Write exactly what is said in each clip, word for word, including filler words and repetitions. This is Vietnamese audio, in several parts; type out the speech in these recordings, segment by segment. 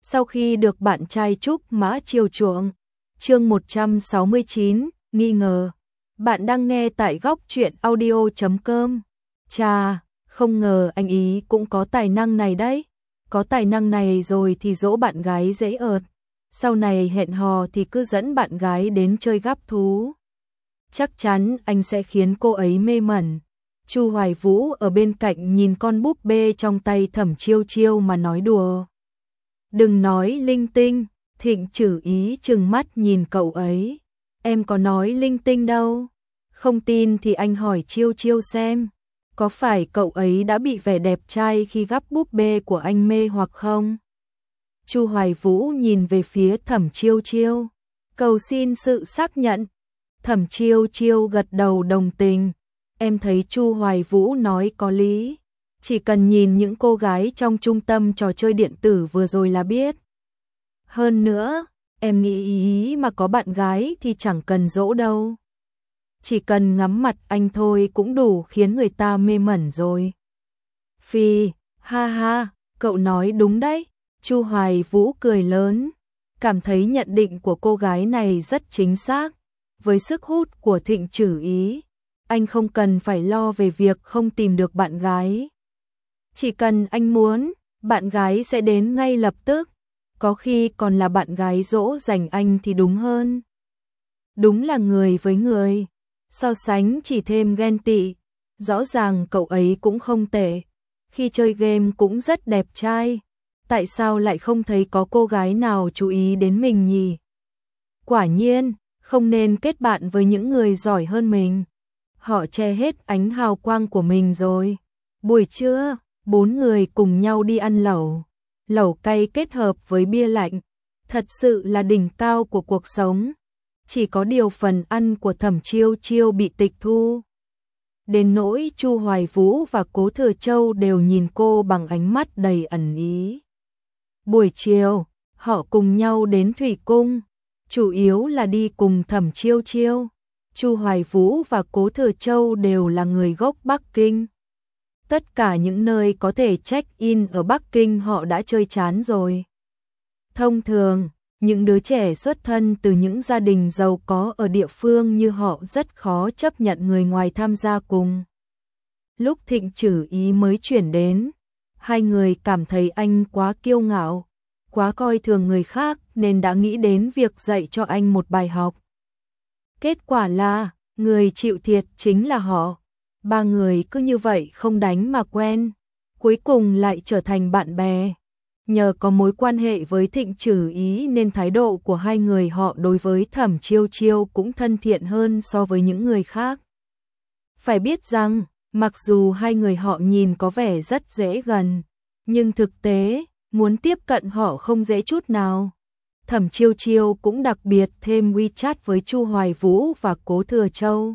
sau khi được bạn trai Trúc Mã chiều chuộng. Chương một trăm sáu mươi chín, nghi ngờ. Bạn đang nghe tại góc truyện audio chấm com. Chà, không ngờ anh ý cũng có tài năng này đấy. Có tài năng này rồi thì dỗ bạn gái dễ ợt. Sau này hẹn hò thì cứ dẫn bạn gái đến chơi gắp thú. Chắc chắn anh sẽ khiến cô ấy mê mẩn. Chu Hoài Vũ ở bên cạnh nhìn con búp bê trong tay Thẩm Chiêu Chiêu mà nói đùa. Đừng nói linh tinh, Thịnh Chử Ý trừng mắt nhìn cậu ấy. Em có nói linh tinh đâu. Không tin thì anh hỏi Chiêu Chiêu xem. Có phải cậu ấy đã bị vẻ đẹp trai khi gắp búp bê của anh mê hoặc không? Chu Hoài Vũ nhìn về phía Thẩm Chiêu Chiêu, cầu xin sự xác nhận. Thẩm Chiêu Chiêu gật đầu đồng tình. Em thấy Chu Hoài Vũ nói có lý. Chỉ cần nhìn những cô gái trong trung tâm trò chơi điện tử vừa rồi là biết. Hơn nữa, em nghĩ ý mà có bạn gái thì chẳng cần dỗ đâu. Chỉ cần ngắm mặt anh thôi cũng đủ khiến người ta mê mẩn rồi. Phi, ha ha, cậu nói đúng đấy. Chu Hoài Vũ cười lớn, cảm thấy nhận định của cô gái này rất chính xác. Với sức hút của Thịnh Chử Ý, anh không cần phải lo về việc không tìm được bạn gái. Chỉ cần anh muốn, bạn gái sẽ đến ngay lập tức. Có khi còn là bạn gái dỗ dành anh thì đúng hơn. Đúng là người với người, so sánh chỉ thêm ghen tị. Rõ ràng cậu ấy cũng không tệ, khi chơi game cũng rất đẹp trai. Tại sao lại không thấy có cô gái nào chú ý đến mình nhỉ? Quả nhiên, không nên kết bạn với những người giỏi hơn mình. Họ che hết ánh hào quang của mình rồi. Buổi trưa, bốn người cùng nhau đi ăn lẩu. Lẩu cay kết hợp với bia lạnh, thật sự là đỉnh cao của cuộc sống. Chỉ có điều phần ăn của Thẩm Chiêu Chiêu bị tịch thu. Đến nỗi Chu Hoài Vũ và Cố Thừa Châu đều nhìn cô bằng ánh mắt đầy ẩn ý. Buổi chiều, họ cùng nhau đến Thủy Cung, chủ yếu là đi cùng Thẩm Chiêu Chiêu. Chu Hoài Vũ và Cố Thừa Châu đều là người gốc Bắc Kinh. Tất cả những nơi có thể check-in ở Bắc Kinh họ đã chơi chán rồi. Thông thường, những đứa trẻ xuất thân từ những gia đình giàu có ở địa phương như họ rất khó chấp nhận người ngoài tham gia cùng. Lúc Thịnh Chử Ý mới chuyển đến, hai người cảm thấy anh quá kiêu ngạo, quá coi thường người khác nên đã nghĩ đến việc dạy cho anh một bài học. Kết quả là, người chịu thiệt chính là họ. Ba người cứ như vậy không đánh mà quen, cuối cùng lại trở thành bạn bè. Nhờ có mối quan hệ với Thịnh Chử Ý nên thái độ của hai người họ đối với Thẩm Chiêu Chiêu cũng thân thiện hơn so với những người khác. Phải biết rằng, mặc dù hai người họ nhìn có vẻ rất dễ gần, nhưng thực tế, muốn tiếp cận họ không dễ chút nào. Thẩm Chiêu Chiêu cũng đặc biệt thêm WeChat với Chu Hoài Vũ và Cố Thừa Châu.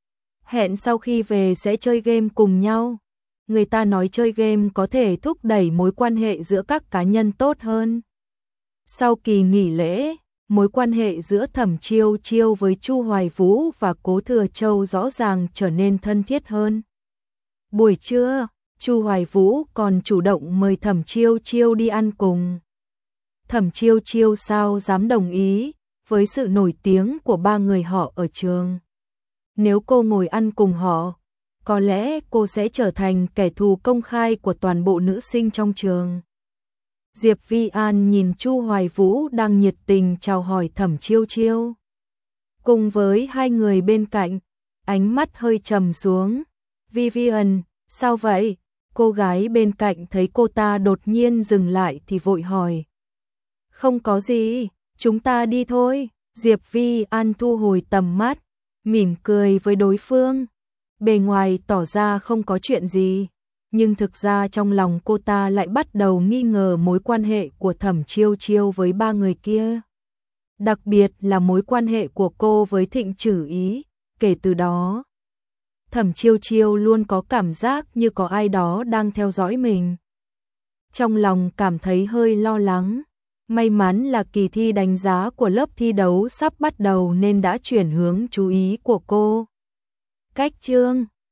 Hẹn sau khi về sẽ chơi game cùng nhau. Người ta nói chơi game có thể thúc đẩy mối quan hệ giữa các cá nhân tốt hơn. Sau kỳ nghỉ lễ, mối quan hệ giữa Thẩm Chiêu Chiêu với Chu Hoài Vũ và Cố Thừa Châu rõ ràng trở nên thân thiết hơn. Buổi trưa, Chu Hoài Vũ còn chủ động mời Thẩm Chiêu Chiêu đi ăn cùng. Thẩm Chiêu Chiêu sao dám đồng ý với sự nổi tiếng của ba người họ ở trường. Nếu cô ngồi ăn cùng họ, có lẽ cô sẽ trở thành kẻ thù công khai của toàn bộ nữ sinh trong trường. Diệp Vi An nhìn Chu Hoài Vũ đang nhiệt tình chào hỏi Thẩm Chiêu Chiêu. Cùng với hai người bên cạnh, ánh mắt hơi trầm xuống. Vivian, sao vậy? Cô gái bên cạnh thấy cô ta đột nhiên dừng lại thì vội hỏi. Không có gì, chúng ta đi thôi. Diệp Vi An thu hồi tầm mắt, mỉm cười với đối phương. Bề ngoài tỏ ra không có chuyện gì, nhưng thực ra trong lòng cô ta lại bắt đầu nghi ngờ mối quan hệ của Thẩm Chiêu Chiêu với ba người kia. Đặc biệt là mối quan hệ của cô với Thịnh Chử Ý. Kể từ đó, Thẩm Chiêu Chiêu luôn có cảm giác như có ai đó đang theo dõi mình. Trong lòng cảm thấy hơi lo lắng. May mắn là kỳ thi đánh giá của lớp thi đấu sắp bắt đầu nên đã chuyển hướng chú ý của cô. Cách chương